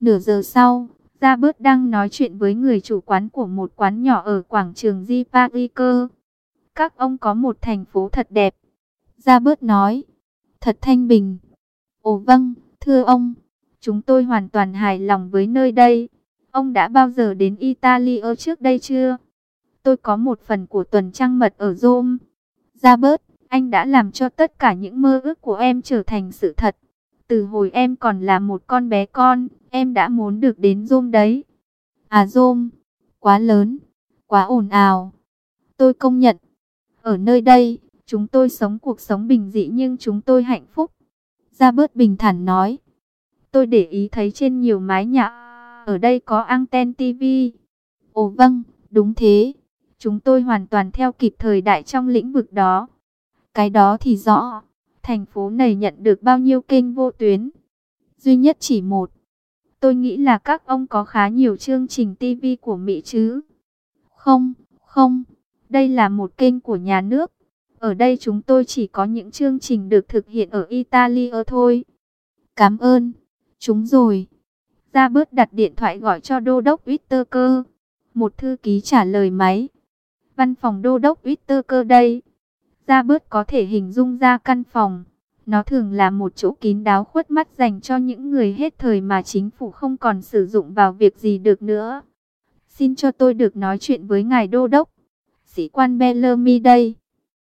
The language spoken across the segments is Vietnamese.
Nửa giờ sau, Robert đang nói chuyện với người chủ quán của một quán nhỏ ở quảng trường Di Parker. Các ông có một thành phố thật đẹp. Robert nói. Thật thanh bình. Ồ vâng, thưa ông. Chúng tôi hoàn toàn hài lòng với nơi đây. Ông đã bao giờ đến Italy trước đây chưa? Tôi có một phần của tuần trăng mật ở Rome. Robert, anh đã làm cho tất cả những mơ ước của em trở thành sự thật. Từ hồi em còn là một con bé con, em đã muốn được đến Rome đấy. À Rome, quá lớn, quá ồn ào. Tôi công nhận, ở nơi đây, chúng tôi sống cuộc sống bình dị nhưng chúng tôi hạnh phúc. Robert bình thản nói. Tôi để ý thấy trên nhiều mái nhà ở đây có anten TV. Ồ vâng, đúng thế. Chúng tôi hoàn toàn theo kịp thời đại trong lĩnh vực đó. Cái đó thì rõ. Thành phố này nhận được bao nhiêu kênh vô tuyến? Duy nhất chỉ một. Tôi nghĩ là các ông có khá nhiều chương trình TV của Mỹ chứ? Không, không. Đây là một kênh của nhà nước. Ở đây chúng tôi chỉ có những chương trình được thực hiện ở Italy thôi. Cảm ơn. Chúng rồi. Robert đặt điện thoại gọi cho đô đốc Whittaker. Một thư ký trả lời máy. Văn phòng đô đốc Whittaker đây. Robert có thể hình dung ra căn phòng. Nó thường là một chỗ kín đáo khuất mắt dành cho những người hết thời mà chính phủ không còn sử dụng vào việc gì được nữa. Xin cho tôi được nói chuyện với ngài đô đốc. Sĩ quan Bellamy đây.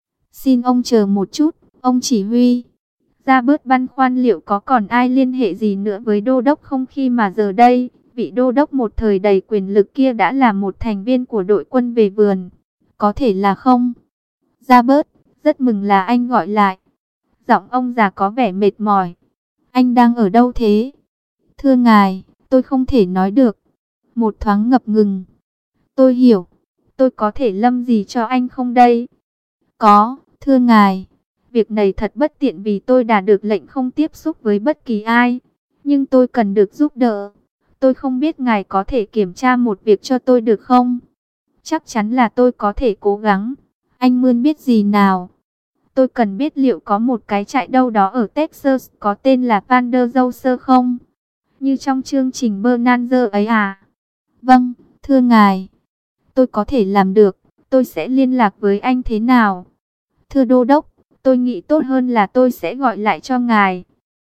Xin ông chờ một chút, ông chỉ huy. Robert băn khoăn liệu có còn ai liên hệ gì nữa với đô đốc không khi mà giờ đây, vị đô đốc một thời đầy quyền lực kia đã là một thành viên của đội quân về vườn. Có thể là không. Robert, rất mừng là anh gọi lại. Giọng ông già có vẻ mệt mỏi. Anh đang ở đâu thế? Thưa ngài, tôi không thể nói được. Một thoáng ngập ngừng. Tôi hiểu. Tôi có thể lâm gì cho anh không đây? Có, thưa ngài. Việc này thật bất tiện vì tôi đã được lệnh không tiếp xúc với bất kỳ ai. Nhưng tôi cần được giúp đỡ. Tôi không biết ngài có thể kiểm tra một việc cho tôi được không? Chắc chắn là tôi có thể cố gắng. Anh Mươn biết gì nào? Tôi cần biết liệu có một cái trại đâu đó ở Texas có tên là Van der Jouser không? Như trong chương trình Bonanza ấy à? Vâng, thưa ngài. Tôi có thể làm được. Tôi sẽ liên lạc với anh thế nào? Thưa đô đốc, tôi nghĩ tốt hơn là tôi sẽ gọi lại cho ngài.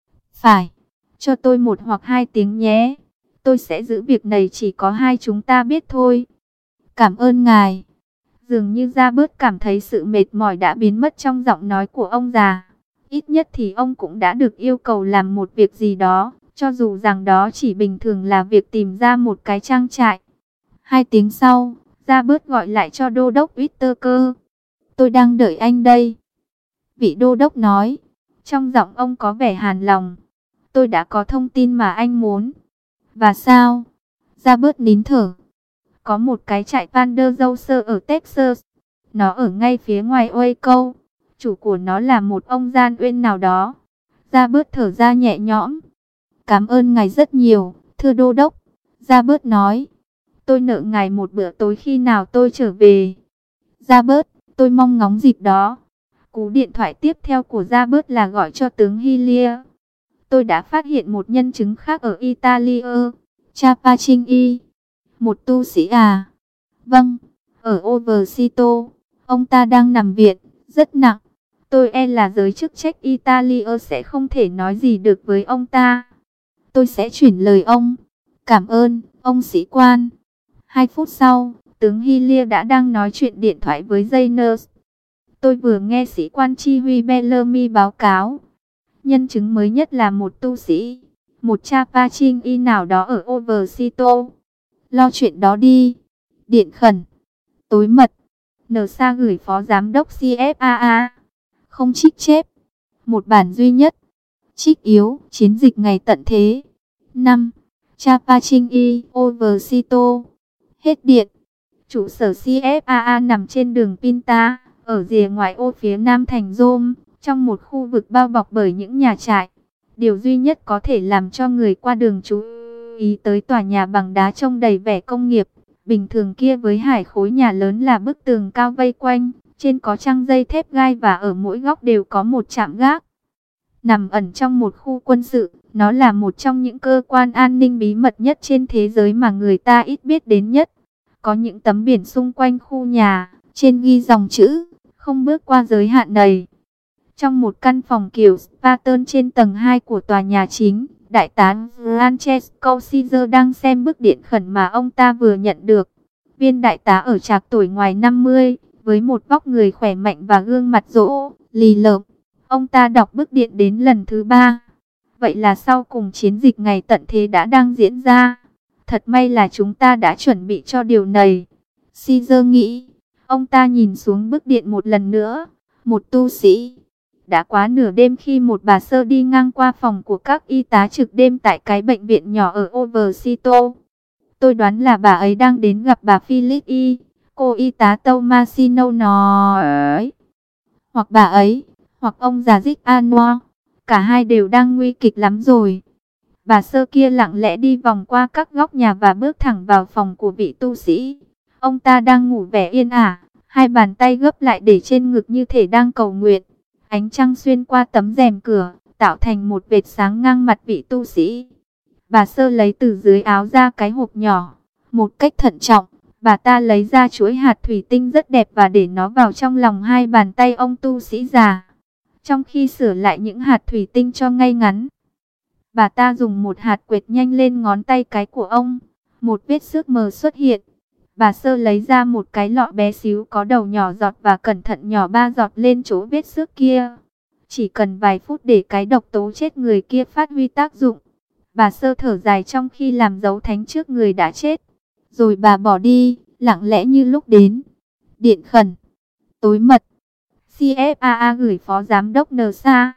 Phải, cho tôi 1 hoặc 2 tiếng nhé. Tôi sẽ giữ việc này chỉ có hai chúng ta biết thôi. Cảm ơn ngài. Dường như Robert cảm thấy sự mệt mỏi đã biến mất trong giọng nói của ông già. Ít nhất thì ông cũng đã được yêu cầu làm một việc gì đó, cho dù rằng đó chỉ bình thường là việc tìm ra một cái trang trại. 2 tiếng sau, Robert gọi lại cho đô đốc Whittaker. Tôi đang đợi anh đây. Vị đô đốc nói. Trong giọng ông có vẻ hàn lòng. Tôi đã có thông tin mà anh muốn. Và sao? Robert nín thở. Có một cái trại Van der Jouser ở Texas. Nó ở ngay phía ngoài Waco. Chủ của nó là một ông gian uyên nào đó. Robert thở ra nhẹ nhõm. Cảm ơn ngài rất nhiều, thưa đô đốc. Robert nói. Tôi nợ ngài một bữa tối khi nào tôi trở về. Robert, tôi mong ngóng dịp đó. Cú điện thoại tiếp theo của Robert là gọi cho tướng Hillier. Tôi đã phát hiện một nhân chứng khác ở Italy. Chapachini. Một tu sĩ à? Vâng, ở Oversito. Ông ta đang nằm viện, rất nặng. Tôi e là giới chức trách Italy sẽ không thể nói gì được với ông ta. Tôi sẽ chuyển lời ông. Cảm ơn, ông sĩ quan. 2 phút sau, tướng Hillier đã đang nói chuyện điện thoại với Jayners. Tôi vừa nghe sĩ quan chi huy Bellamy báo cáo. Nhân chứng mới nhất là một tu sĩ, một Chapachini nào đó ở Oversito. Lo chuyện đó đi. Điện khẩn. Tối mật. NSA gửi phó giám đốc CFAA. Không trích chép. Một bản duy nhất. Trích yếu. Chiến dịch ngày tận thế. 5. Chapachini, Oversito. Hết điện. Trụ sở CFAA nằm trên đường Pinta, ở rìa ngoại ô phía nam thành Rome, trong một khu vực bao bọc bởi những nhà trại. Điều duy nhất có thể làm cho người qua đường chú ý tới tòa nhà bằng đá trông đầy vẻ công nghiệp bình thường kia với hải khối nhà lớn là bức tường cao vây quanh, trên có trăng dây thép gai và ở mỗi góc đều có một trạm gác. Nằm ẩn trong một khu quân sự, Nó là một trong những cơ quan an ninh bí mật nhất trên thế giới mà người ta ít biết đến nhất. Có những tấm biển xung quanh khu nhà, trên ghi dòng chữ, không bước qua giới hạn này. Trong một căn phòng kiểu Spartan trên tầng 2 của tòa nhà chính, Đại tá Francesco Caesar đang xem bức điện khẩn mà ông ta vừa nhận được. Viên đại tá ở trạc tuổi ngoài 50, với một vóc người khỏe mạnh và gương mặt rỗ, lì lợm. Ông ta đọc bức điện đến lần thứ 3. Vậy là sau cùng chiến dịch ngày tận thế đã đang diễn ra. Thật may là chúng ta đã chuẩn bị cho điều này. Caesar nghĩ. Ông ta nhìn xuống bức điện một lần nữa. Một tu sĩ. Đã quá nửa đêm khi một bà sơ đi ngang qua phòng của các y tá trực đêm tại cái bệnh viện nhỏ ở Overseto. Tôi đoán là bà ấy đang đến gặp bà Philip Y. Cô y tá Tomasino nói. Hoặc bà ấy, hoặc ông già Dick Anwar. Cả hai đều đang nguy kịch lắm rồi. Bà sơ kia lặng lẽ đi vòng qua các góc nhà và bước thẳng vào phòng của vị tu sĩ. Ông ta đang ngủ vẻ yên ả, hai bàn tay gấp lại để trên ngực như thể đang cầu nguyện. Ánh trăng xuyên qua tấm rèm cửa, tạo thành một vệt sáng ngang mặt vị tu sĩ. Bà sơ lấy từ dưới áo ra cái hộp nhỏ. Một cách thận trọng, bà ta lấy ra chuỗi hạt thủy tinh rất đẹp và để nó vào trong lòng hai bàn tay ông tu sĩ già. Trong khi sửa lại những hạt thủy tinh cho ngay ngắn, bà ta dùng một hạt quệt nhanh lên ngón tay cái của ông. Một vết xước mờ xuất hiện. Bà sơ lấy ra một cái lọ bé xíu có đầu nhỏ giọt và cẩn thận nhỏ 3 giọt lên chỗ vết xước kia. Chỉ cần vài phút để cái độc tố chết người kia phát huy tác dụng. Bà sơ thở dài trong khi làm dấu thánh trước người đã chết. Rồi bà bỏ đi, lặng lẽ như lúc đến. Điện khẩn. Tối mật. CFAA gửi Phó Giám đốc NSA.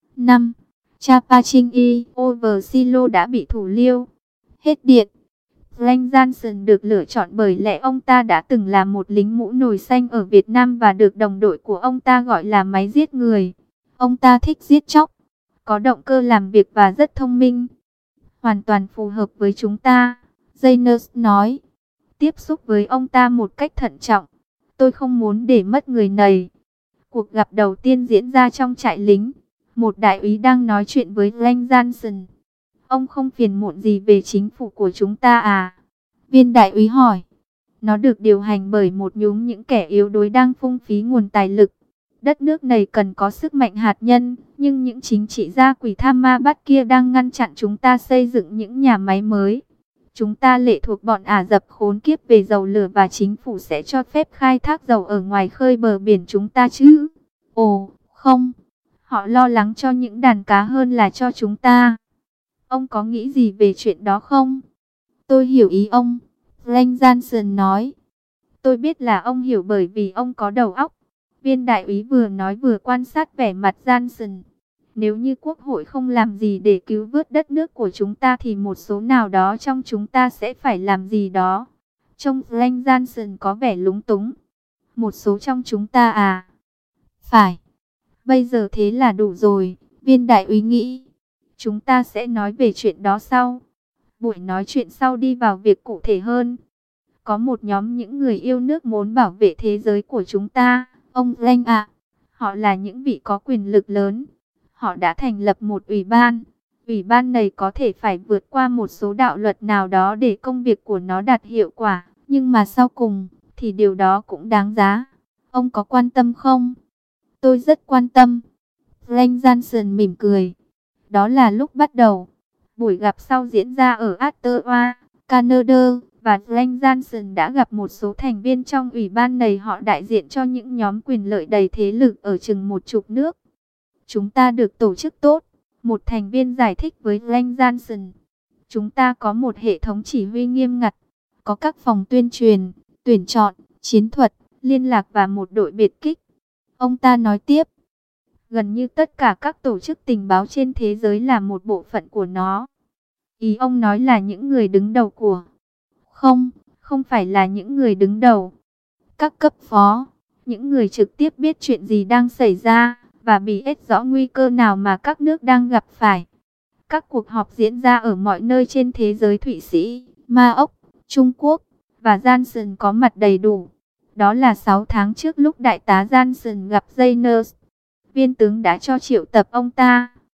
5. Chapa Trinh Y Oversilo đã bị thủ liêu. Hết điện. Frank Johnson được lựa chọn bởi lẽ ông ta đã từng là một lính mũ nồi xanh ở Việt Nam và được đồng đội của ông ta gọi là máy giết người. Ông ta thích giết chóc, có động cơ làm việc và rất thông minh. Hoàn toàn phù hợp với chúng ta, Jayners nói. Tiếp xúc với ông ta một cách thận trọng. Tôi không muốn để mất người này. Cuộc gặp đầu tiên diễn ra trong trại lính. Một đại úy đang nói chuyện với Frank Johnson. Ông không phiền muộn gì về chính phủ của chúng ta à? Viên đại úy hỏi. Nó được điều hành bởi một nhúm những kẻ yếu đuối đang phung phí nguồn tài lực. Đất nước này cần có sức mạnh hạt nhân, nhưng những chính trị gia quỷ tham ma bắt kia đang ngăn chặn chúng ta xây dựng những nhà máy mới. Chúng ta lệ thuộc bọn Ả Rập khốn kiếp về dầu lửa và chính phủ sẽ cho phép khai thác dầu ở ngoài khơi bờ biển chúng ta chứ? Ồ, không. Họ lo lắng cho những đàn cá hơn là cho chúng ta. Ông có nghĩ gì về chuyện đó không? Tôi hiểu ý ông, Frank Johnson nói. Tôi biết là ông hiểu bởi vì ông có đầu óc. Viên đại úy vừa nói vừa quan sát vẻ mặt Johnson. Nếu như quốc hội không làm gì để cứu vớt đất nước của chúng ta thì một số nào đó trong chúng ta sẽ phải làm gì đó. Trông Frank Johnson có vẻ lúng túng. Một số trong chúng ta à? Phải. Bây giờ thế là đủ rồi, viên đại úy nghĩ. Chúng ta sẽ nói về chuyện đó sau. Buổi nói chuyện sau đi vào việc cụ thể hơn. Có một nhóm những người yêu nước muốn bảo vệ thế giới của chúng ta, ông Frank ạ. Họ là những vị có quyền lực lớn. Họ đã thành lập một ủy ban. Ủy ban này có thể phải vượt qua một số đạo luật nào đó để công việc của nó đạt hiệu quả. Nhưng mà sau cùng, thì điều đó cũng đáng giá. Ông có quan tâm không? Tôi rất quan tâm. Frank Johnson mỉm cười. Đó là lúc bắt đầu. Buổi gặp sau diễn ra ở Ottawa, Canada. Và Frank Johnson đã gặp một số thành viên trong ủy ban này. Họ đại diện cho những nhóm quyền lợi đầy thế lực ở chừng 10 nước. Chúng ta được tổ chức tốt. Một thành viên giải thích với Frank Johnson. Chúng ta có một hệ thống chỉ huy nghiêm ngặt. Có các phòng tuyên truyền, tuyển chọn, chiến thuật, liên lạc và một đội biệt kích. Ông ta nói tiếp. Gần như tất cả các tổ chức tình báo trên thế giới là một bộ phận của nó. Ý ông nói là những người đứng đầu của... Không phải là những người đứng đầu. Các cấp phó, những người trực tiếp biết chuyện gì đang xảy ra và biết rõ nguy cơ nào mà các nước đang gặp phải. Các cuộc họp diễn ra ở mọi nơi trên thế giới. Thụy Sĩ, Maroc, Trung Quốc và Johnson có mặt đầy đủ. Đó là 6 tháng trước lúc đại tá Johnson gặp Jayners. Viên tướng đã cho triệu tập ông ta.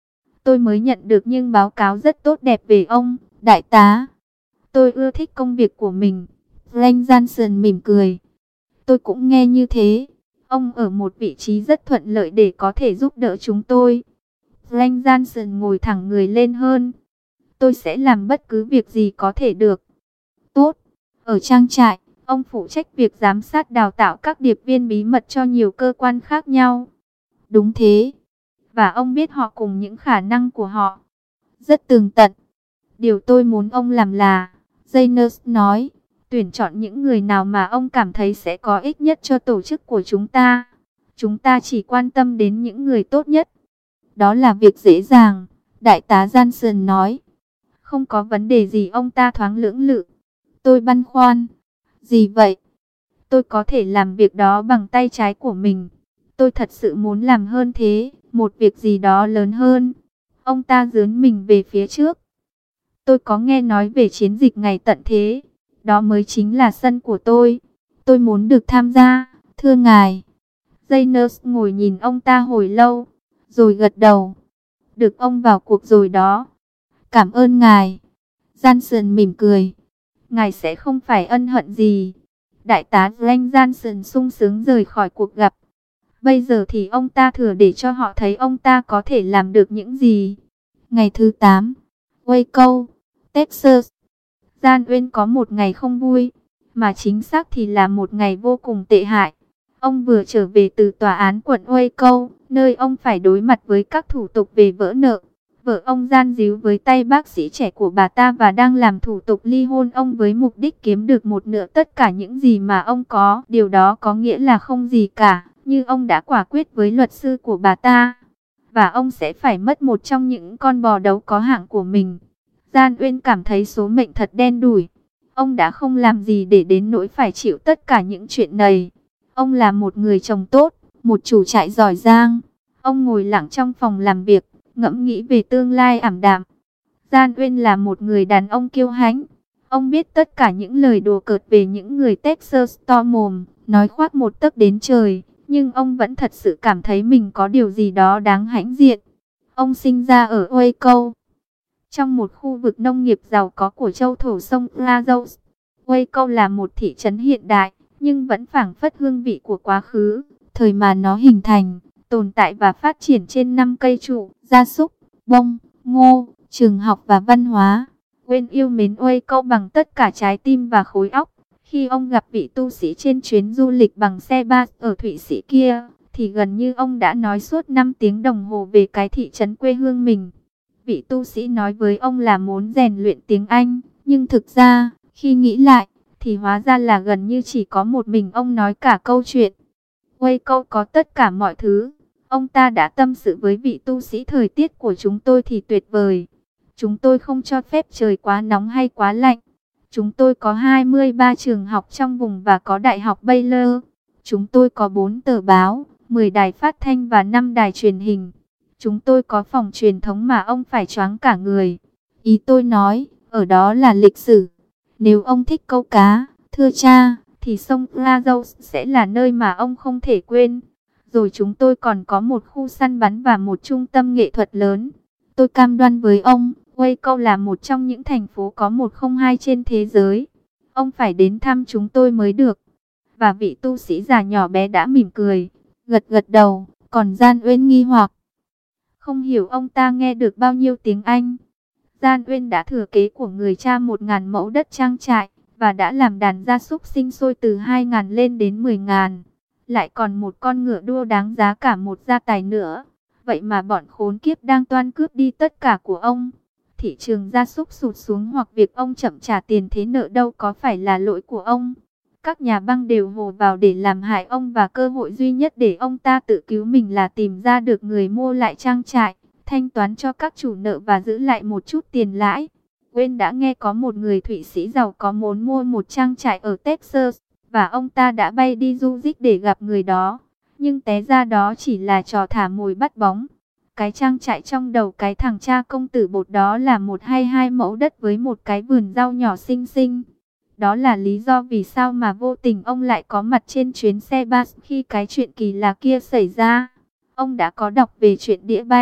Tôi mới nhận được nhưng báo cáo rất tốt đẹp về ông, đại tá. Tôi ưa thích công việc của mình. Frank Johnson mỉm cười. Tôi cũng nghe như thế. Ông ở một vị trí rất thuận lợi để có thể giúp đỡ chúng tôi. Frank Johnson ngồi thẳng người lên hơn. Tôi sẽ làm bất cứ việc gì có thể được. Tốt. Ở trang trại, ông phụ trách việc giám sát đào tạo các điệp viên bí mật cho nhiều cơ quan khác nhau. Đúng thế. Và ông biết họ cùng những khả năng của họ. Rất tường tận. Điều tôi muốn ông làm là, Jaynus nói, tuyển chọn những người nào mà ông cảm thấy sẽ có ích nhất cho tổ chức của chúng ta. Chúng ta chỉ quan tâm đến những người tốt nhất. Đó là việc dễ dàng, đại tá Johnson nói. Không có vấn đề gì, ông ta thoáng lưỡng lự. Tôi băn khoăn. Gì vậy? Tôi có thể làm việc đó bằng tay trái của mình. Tôi thật sự muốn làm hơn thế, một việc gì đó lớn hơn. Ông ta dướn mình về phía trước. Tôi có nghe nói về chiến dịch ngày tận thế. Đó mới chính là sân của tôi. Tôi muốn được tham gia, thưa ngài. Jaynus ngồi nhìn ông ta hồi lâu, rồi gật đầu. Được ông vào cuộc rồi đó. Cảm ơn ngài. Johnson mỉm cười. Ngài sẽ không phải ân hận gì. Đại tá Frank Johnson sung sướng rời khỏi cuộc gặp. Bây giờ thì ông ta thừa để cho họ thấy ông ta có thể làm được những gì. Ngày thứ 8, Waco, Texas. Gian Uyên có một ngày không vui, mà chính xác thì là một ngày vô cùng tệ hại. Ông vừa trở về từ tòa án quận Waco, nơi ông phải đối mặt với các thủ tục về vỡ nợ. Vợ ông gian díu với tay bác sĩ trẻ của bà ta và đang làm thủ tục ly hôn ông với mục đích kiếm được một nửa tất cả những gì mà ông có. Điều đó có nghĩa là không gì cả, như ông đã quả quyết với luật sư của bà ta. Và ông sẽ phải mất một trong những con bò đấu có hạng của mình. Gian Uyên cảm thấy số mệnh thật đen đủi. Ông đã không làm gì để đến nỗi phải chịu tất cả những chuyện này. Ông là một người chồng tốt, một chủ trại giỏi giang. Ông ngồi lặng trong phòng làm việc, ngẫm nghĩ về tương lai ảm đạm. Gian Uyên là một người đàn ông kiêu hãnh. Ông biết tất cả những lời đùa cợt về những người Texas to mồm, nói khoác một tấc đến trời. Nhưng ông vẫn thật sự cảm thấy mình có điều gì đó đáng hãnh diện. Ông sinh ra ở Waco, trong một khu vực nông nghiệp giàu có của châu thổ sông Brazos. Waco là một thị trấn hiện đại, nhưng vẫn phảng phất hương vị của quá khứ, thời mà nó hình thành, tồn tại và phát triển trên 5 cây trụ, gia súc, bông, ngô, trường học và văn hóa. Uyên yêu mến Waco bằng tất cả trái tim và khối óc. Khi ông gặp vị tu sĩ trên chuyến du lịch bằng xe bus ở Thụy Sĩ kia, thì gần như ông đã nói suốt 5 tiếng đồng hồ về cái thị trấn quê hương mình. Vị tu sĩ nói với ông là muốn rèn luyện tiếng Anh, nhưng thực ra, khi nghĩ lại, thì hóa ra là gần như chỉ có một mình ông nói cả câu chuyện. Waco có tất cả mọi thứ. Ông ta đã tâm sự với vị tu sĩ, thời tiết của chúng tôi thì tuyệt vời. Chúng tôi không cho phép trời quá nóng hay quá lạnh. Chúng tôi có 23 trường học trong vùng và có Đại học Baylor. Chúng tôi có 4 tờ báo, 10 đài phát thanh và 5 đài truyền hình. Chúng tôi có phòng truyền thống mà ông phải choáng cả người. Ý tôi nói, ở đó là lịch sử. Nếu ông thích câu cá, thưa cha, thì sông Brazos sẽ là nơi mà ông không thể quên. Rồi chúng tôi còn có một khu săn bắn và một trung tâm nghệ thuật lớn. Tôi cam đoan với ông, Waco là một trong những thành phố có 102 trên thế giới. Ông phải đến thăm chúng tôi mới được. Và vị tu sĩ già nhỏ bé đã mỉm cười, gật gật đầu, còn Gian Uyên nghi hoặc. Không hiểu ông ta nghe được bao nhiêu tiếng Anh. Gian Uyên đã thừa kế của người cha 1.000 mẫu đất trang trại, và đã làm đàn gia súc sinh sôi từ 2.000 lên đến 10.000. Lại còn một con ngựa đua đáng giá cả một gia tài nữa. Vậy mà bọn khốn kiếp đang toan cướp đi tất cả của ông. Thị trường gia súc sụt xuống hoặc việc ông chậm trả tiền thế nợ đâu có phải là lỗi của ông. Các nhà băng đều vồ vào để làm hại ông, và cơ hội duy nhất để ông ta tự cứu mình là tìm ra được người mua lại trang trại, thanh toán cho các chủ nợ và giữ lại một chút tiền lãi. Uyên đã nghe có một người Thụy Sĩ giàu có muốn mua một trang trại ở Texas, và ông ta đã bay đi du dích để gặp người đó. Nhưng té ra đó chỉ là trò thả mồi bắt bóng. Cái trang trại trong đầu cái thằng cha công tử bột đó là 1 hay 2 mẫu đất với một cái vườn rau nhỏ xinh xinh. Đó là lý do vì sao mà vô tình ông lại có mặt trên chuyến xe bus khi cái chuyện kỳ lạ kia xảy ra. Ông đã có đọc về chuyện đĩa bay,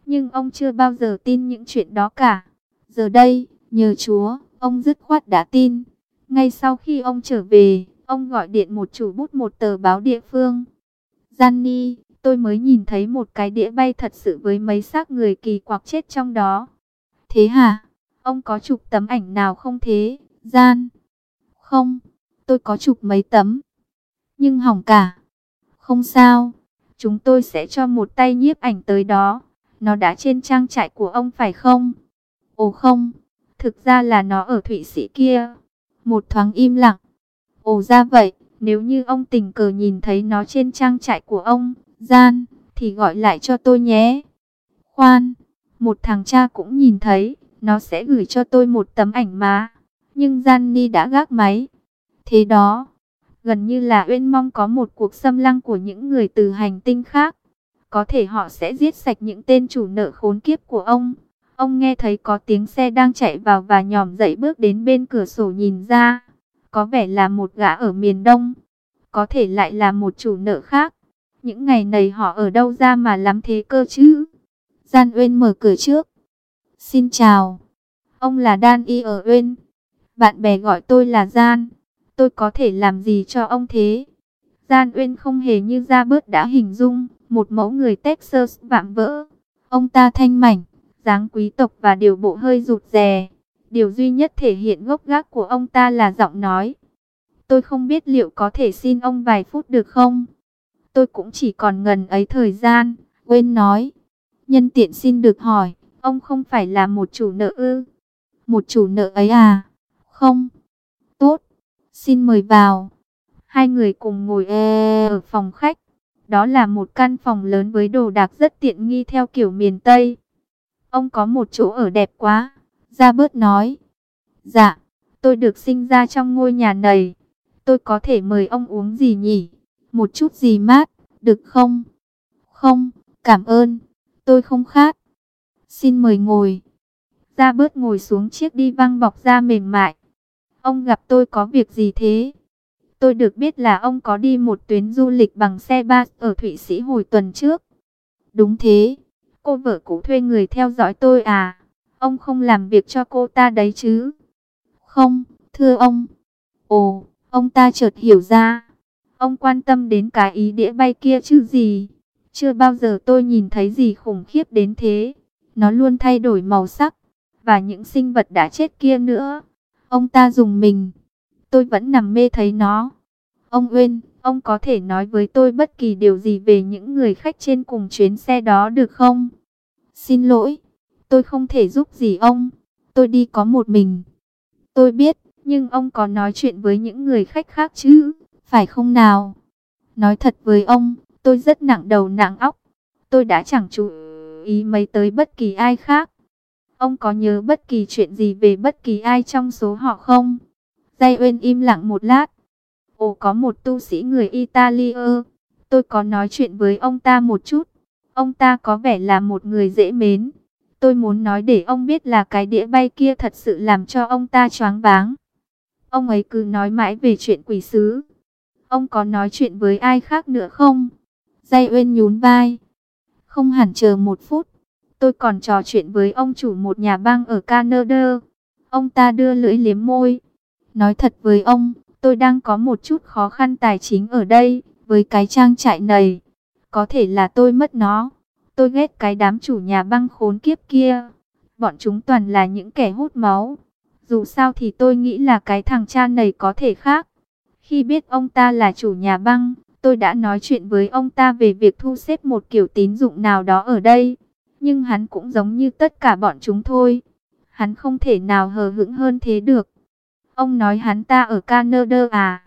Nhưng ông chưa bao giờ tin những chuyện đó cả. Giờ đây, nhờ Chúa, ông dứt khoát đã tin. Ngay sau khi ông trở về, ông gọi điện một chủ bút một tờ báo địa phương. Johnny, tôi mới nhìn thấy một cái đĩa bay thật sự với mấy xác người kỳ quặc chết trong đó. Thế hả? Ông có chụp tấm ảnh nào không thế, Gian? Không, tôi có chụp mấy tấm. Nhưng hỏng cả. Không sao, chúng tôi sẽ cho một tay nhiếp ảnh tới đó. Nó đã trên trang trại của ông phải không? Ồ không, thực ra là nó ở Thụy Sĩ kia. Một thoáng im lặng. Ồ ra vậy, nếu như ông tình cờ nhìn thấy nó trên trang trại của ông, Gian, thì gọi lại cho tôi nhé. Khoan, một thằng cha cũng nhìn thấy, nó sẽ gửi cho tôi một tấm ảnh mà. Nhưng Gianni đã gác máy. Thế đó, gần như là Uyên mong có một cuộc xâm lăng của những người từ hành tinh khác. Có thể họ sẽ giết sạch những tên chủ nợ khốn kiếp của ông. Ông nghe thấy có tiếng xe đang chạy vào và nhòm dậy bước đến bên cửa sổ nhìn ra. Có vẻ là một gã ở miền Đông. Có thể lại là một chủ nợ khác. Những ngày này họ ở đâu ra mà lắm thế cơ chứ? Gian Uyên mở cửa trước. Xin chào. Ông là Dan Y ở Uyên. Bạn bè gọi tôi là Gian. Tôi có thể làm gì cho ông thế? Gian Uyên không hề như Robert đã hình dung. Một mẫu người Texas vạm vỡ. Ông ta thanh mảnh, dáng quý tộc và điều bộ hơi rụt rè. Điều duy nhất thể hiện gốc gác của ông ta là giọng nói. Tôi không biết liệu có thể xin ông vài phút được không? Tôi cũng chỉ còn ngần ấy thời gian, Uyên nói. Nhân tiện xin được hỏi, ông không phải là một chủ nợ ư? Một chủ nợ ấy à? Không. Tốt, xin mời vào. Hai người cùng ngồi ở phòng khách. Đó là một căn phòng lớn với đồ đạc rất tiện nghi theo kiểu miền Tây. Ông có một chỗ ở đẹp quá, Robert nói. Dạ, tôi được sinh ra trong ngôi nhà này. Tôi có thể mời ông uống gì nhỉ? Một chút gì mát, được không? Không, cảm ơn, tôi không khát. Xin mời ngồi. Robert ngồi xuống chiếc đi văng bọc da mềm mại. Ông gặp tôi có việc gì thế? Tôi được biết là ông có đi một tuyến du lịch bằng xe bus ở Thụy Sĩ hồi tuần trước. Đúng thế, cô vợ cũ thuê người theo dõi tôi à? Ông không làm việc cho cô ta đấy chứ? Không, thưa ông. Ồ, ông ta chợt hiểu ra. Ông quan tâm đến cái ý đĩa bay kia chứ gì? Chưa bao giờ tôi nhìn thấy gì khủng khiếp đến thế. Nó luôn thay đổi màu sắc. Và những sinh vật đã chết kia nữa. Ông ta dùng mình. Tôi vẫn nằm mê thấy nó. Ông Uyên, ông có thể nói với tôi bất kỳ điều gì về những người khách trên cùng chuyến xe đó được không? Xin lỗi, tôi không thể giúp gì ông. Tôi đi có một mình. Tôi biết, nhưng ông có nói chuyện với những người khách khác chứ, phải không nào? Nói thật với ông, tôi rất nặng đầu nặng óc. Tôi đã chẳng chú ý mấy tới bất kỳ ai khác. Ông có nhớ bất kỳ chuyện gì về bất kỳ ai trong số họ không? Giai Uyên im lặng một lát. Ồ, có một tu sĩ người Italia. Tôi có nói chuyện với ông ta một chút. Ông ta có vẻ là một người dễ mến. Tôi muốn nói để ông biết là cái đĩa bay kia thật sự làm cho ông ta choáng váng. Ông ấy cứ nói mãi về chuyện quỷ sứ. Ông có nói chuyện với ai khác nữa không? Giai Uyên nhún vai. Không hẳn, chờ một phút. Tôi còn trò chuyện với ông chủ một nhà băng ở Canada. Ông ta đưa lưỡi liếm môi. Nói thật với ông, tôi đang có một chút khó khăn tài chính ở đây, với cái trang trại này. Có thể là tôi mất nó. Tôi ghét cái đám chủ nhà băng khốn kiếp kia. Bọn chúng toàn là những kẻ hút máu. Dù sao thì tôi nghĩ là cái thằng cha này có thể khác. Khi biết ông ta là chủ nhà băng, tôi đã nói chuyện với ông ta về việc thu xếp một kiểu tín dụng nào đó ở đây. Nhưng hắn cũng giống như tất cả bọn chúng thôi. Hắn không thể nào hờ hững hơn thế được. Ông nói hắn ta ở Canada à?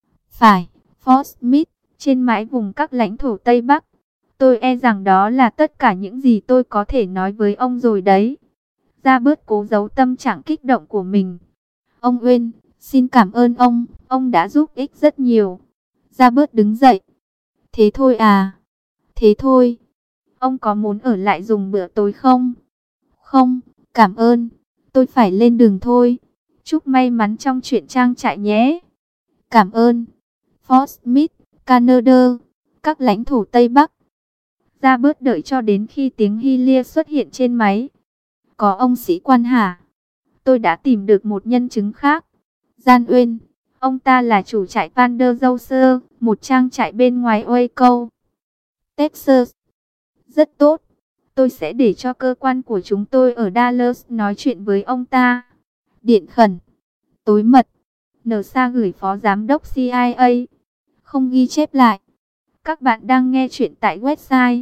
Phải, Fort Smith, trên mãi vùng các lãnh thổ Tây Bắc. Tôi e rằng đó là tất cả những gì tôi có thể nói với ông rồi đấy. Ra bớt cố giấu tâm trạng kích động của mình. Ông Uyên, xin cảm ơn ông đã giúp ích rất nhiều. Ra bớt đứng dậy. Thế thôi à? Thế thôi. Ông có muốn ở lại dùng bữa tối không? Không, cảm ơn. Tôi phải lên đường thôi. Chúc may mắn trong chuyện trang trại nhé. Cảm ơn. Fort Smith, Canada, các lãnh thổ Tây Bắc. Ra bớt đợi cho đến khi tiếng Hylia xuất hiện trên máy. Có ông sĩ quan hả? Tôi đã tìm được một nhân chứng khác. Gian Uyên, ông ta là chủ trại Van der Zauser, một trang trại bên ngoài Waco, Texas. Rất tốt. Tôi sẽ để cho cơ quan của chúng tôi ở Dallas nói chuyện với ông ta. Điện khẩn. Tối mật. NASA gửi Phó Giám đốc CIA. Không ghi chép lại. Các bạn đang nghe chuyện tại website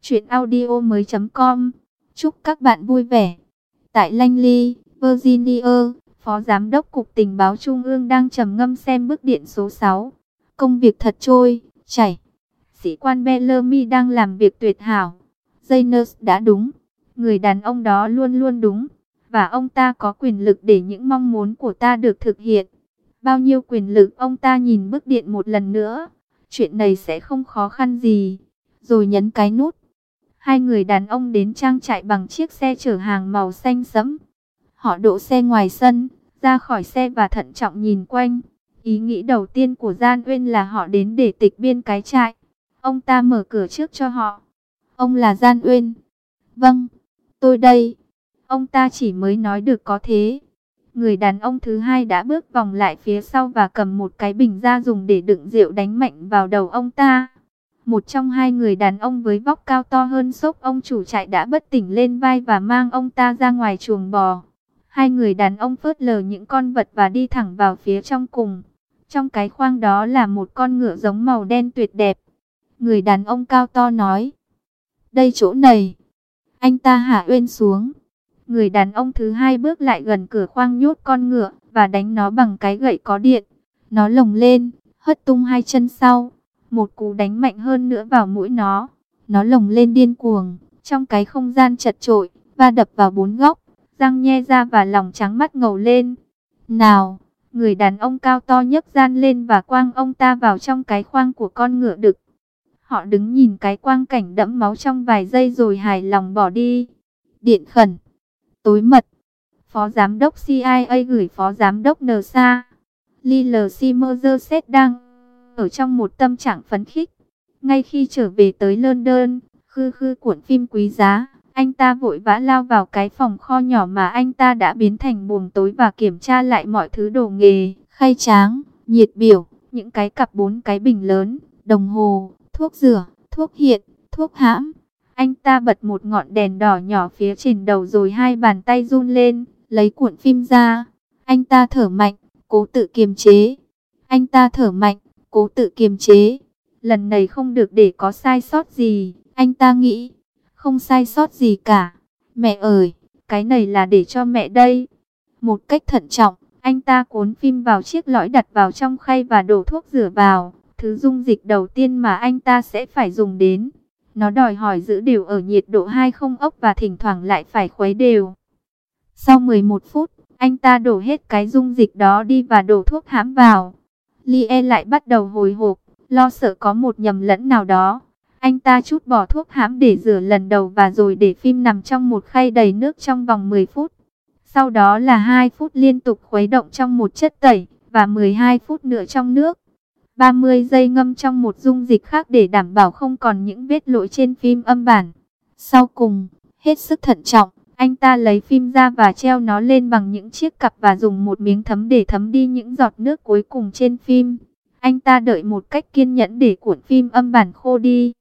chuyenaudio.com. Chúc các bạn vui vẻ. Tại Langley, Virginia, Phó Giám đốc Cục Tình báo Trung ương đang trầm ngâm xem bức điện số 6. Công việc thật trôi chảy. Sĩ quan Bellamy đang làm việc tuyệt hảo. Janes đã đúng. Người đàn ông đó luôn luôn đúng. Và ông ta có quyền lực để những mong muốn của ta được thực hiện. Bao nhiêu quyền lực? Ông ta nhìn bức điện một lần nữa. Chuyện này sẽ không khó khăn gì. Rồi nhấn cái nút. Hai người đàn ông đến trang trại bằng chiếc xe chở hàng màu xanh sẫm. Họ đỗ xe ngoài sân, ra khỏi xe và thận trọng nhìn quanh. Ý nghĩ đầu tiên của Gian Uyên là họ đến để tịch biên cái trại. Ông ta mở cửa trước cho họ. Ông là Gian Uyên. Vâng, tôi đây. Ông ta chỉ mới nói được có thế. Người đàn ông thứ hai đã bước vòng lại phía sau và cầm một cái bình ra dùng để đựng rượu đánh mạnh vào đầu ông ta. Một trong hai người đàn ông với vóc cao to hơn xốc ông chủ trại đã bất tỉnh lên vai và mang ông ta ra ngoài chuồng bò. Hai người đàn ông phớt lờ những con vật và đi thẳng vào phía trong cùng. Trong cái khoang đó là một con ngựa giống màu đen tuyệt đẹp. Người đàn ông cao to nói. Đây chỗ này. Anh ta hạ Uyên xuống. Người đàn ông thứ hai bước lại gần cửa khoang nhốt con ngựa và đánh nó bằng cái gậy có điện. Nó lồng lên, hất tung hai chân sau. Một cú đánh mạnh hơn nữa vào mũi nó. Nó lồng lên điên cuồng, trong cái không gian chật chội, va đập vào bốn góc, răng nhe ra và lòng trắng mắt ngầu lên. Nào, người đàn ông cao to nhấc Gian lên và quang ông ta vào trong cái khoang của con ngựa đực. Họ đứng nhìn cái quang cảnh đẫm máu trong vài giây rồi hài lòng bỏ đi. Điện khẩn. Tối mật. Phó Giám đốc CIA gửi Phó Giám đốc NASA. Lyle Simmerset đang ở trong một tâm trạng phấn khích. Ngay khi trở về tới London, khư cuộn phim quý giá, anh ta vội vã lao vào cái phòng kho nhỏ mà anh ta đã biến thành buồng tối và kiểm tra lại mọi thứ đồ nghề, khay tráng, nhiệt biểu, những cái cặp 4 cái bình lớn, đồng hồ, thuốc rửa, thuốc hiện, thuốc hãm. Anh ta bật một ngọn đèn đỏ nhỏ phía trên đầu rồi hai bàn tay run lên, lấy cuộn phim ra. Anh ta thở mạnh, cố tự kiềm chế. Anh ta thở mạnh, cố tự kiềm chế. Lần này không được để có sai sót gì, anh ta nghĩ. Không sai sót gì cả. Mẹ ơi, cái này là để cho mẹ đây. Một cách thận trọng, anh ta cuốn phim vào chiếc lõi đặt vào trong khay và đổ thuốc rửa vào. Thứ dung dịch đầu tiên mà anh ta sẽ phải dùng đến. Nó đòi hỏi giữ đều ở nhiệt độ 20 ốc và thỉnh thoảng lại phải khuấy đều. Sau 11 phút, anh ta đổ hết cái dung dịch đó đi và đổ thuốc hãm vào. Lie lại bắt đầu hồi hộp, lo sợ có một nhầm lẫn nào đó. Anh ta trút bỏ thuốc hãm để rửa lần đầu và rồi để phim nằm trong một khay đầy nước trong vòng 10 phút. Sau đó là 2 phút liên tục khuấy động trong một chất tẩy và 12 phút nữa trong nước. 30 giây ngâm trong một dung dịch khác để đảm bảo không còn những vết lỗi trên phim âm bản. Sau cùng, hết sức thận trọng, anh ta lấy phim ra và treo nó lên bằng những chiếc cặp và dùng một miếng thấm để thấm đi những giọt nước cuối cùng trên phim. Anh ta đợi một cách kiên nhẫn để cuộn phim âm bản khô đi.